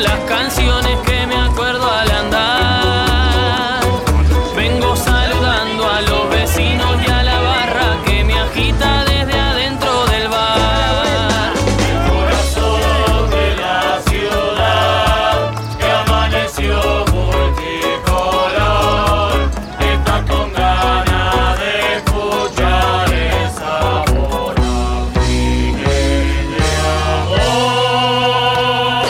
las canciones que me acuerdo al andar. Vengo saludando a los vecinos y a la barra que me agita desde adentro del bar. El corazón de la ciudad que amaneció multicolor está con ganas de escuchar esa voz de amor.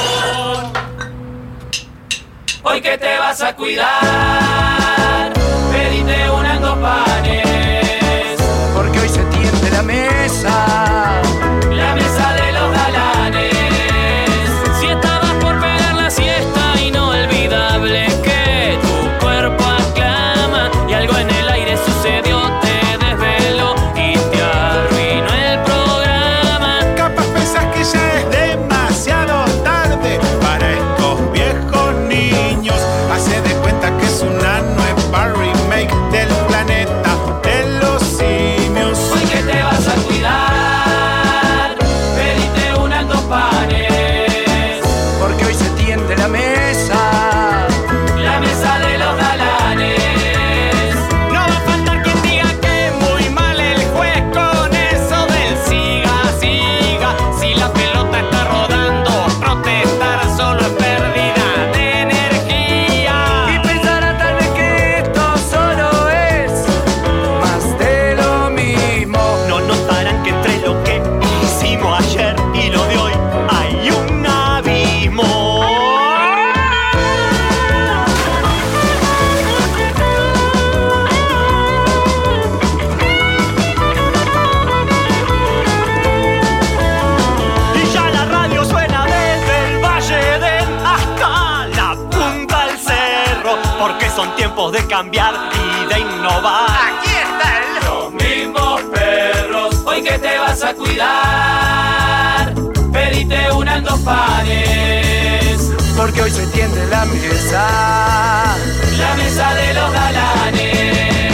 Hoy que te vas a cuidar, pedite unas 2 panes, porque hoy se tiende la mesa. la mesa de los galanes. Si estabas por pegar la siesta, inolvidable que tu cuerpo aclama y algo en el aire sucedió, te desveló y te arruinó el programa. Capaz pensás que ya es demasiado tarde para estos viejos niños. Hace de cuenta que es una nueva remake del planeta de los simios. Hoy que te vas a cuidar, pedite unas 2 panes, Porque hoy se tiende la mesa. la mesa de los galanes. No va a faltar quien diga que muy mal el juez con eso del siga, siga. Si la pelota está rodando, protestar solo es pérdida de energía. Y pensarán tal vez que esto solo es más de lo mismo. No notarán que entre lo que hicimos ayer y lo de hoy hay un abismo. Y ya la radio suena desde el Valle del hasta la punta del cerro, porque son tiempos de cambiar y de innovar. Aquí está el... Los mismos perros. Hoy que te vas a cuidar, pedite unas 2 panes, Porque hoy se tiende la mesa. la mesa de los galanes.